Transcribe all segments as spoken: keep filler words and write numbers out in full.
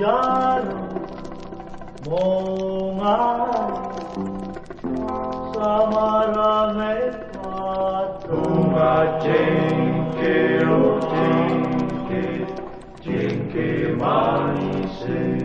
jaro mongai sama rame bunga jengke oh jengke jengke manis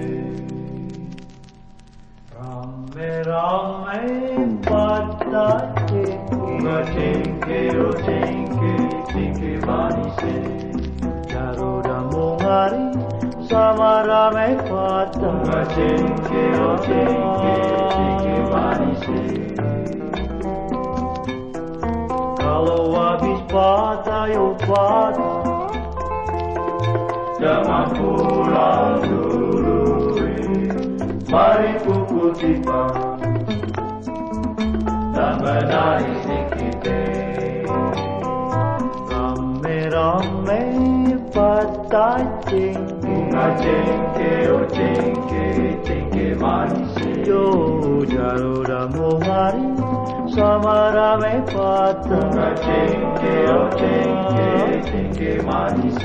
rame-rame pada jengke bunga jengke oh jengke jengke manis jaro dan mongari sama rame pada bunga jengke oh jengke jengke manis. Kalau habis patah yo patah, jangan pulang dulu, mari pukul tipa dan menari sedikit. Rame-rame patah jengke, bunga jengke oh jengke jengke manis. yo jaro dan mongari sama rame patah bunga jengke oh jengke jengke manis.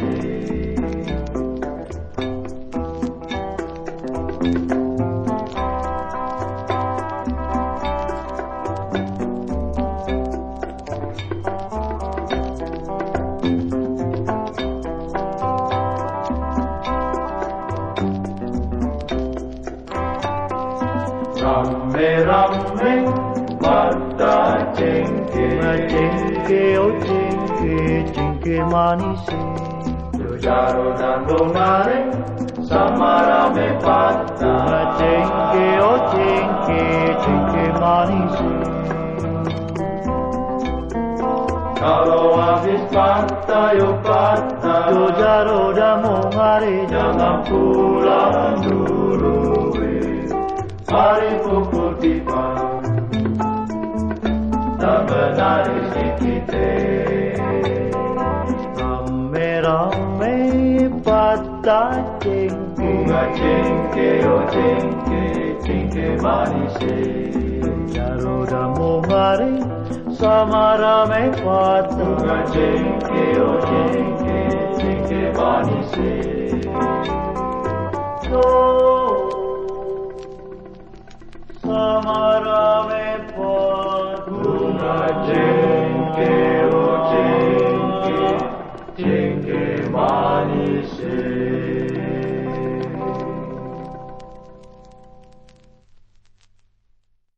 Rame-rame pada jengke jengke oh jengke jengke manis. jaro dan mongari sama rame pada jengke oh jengke jengke manis. kalau habis patah yo patah, yo jaro dan mongari jangan pulang dulu, mari pukul tipa dan menari sedikit. Rame-rame pada jengke, bunga jengke oh jengke jengke manis. jaro dan mongari sama rame pada bunga jengke oh jengke jengke manis. sama rame pada bunga jengke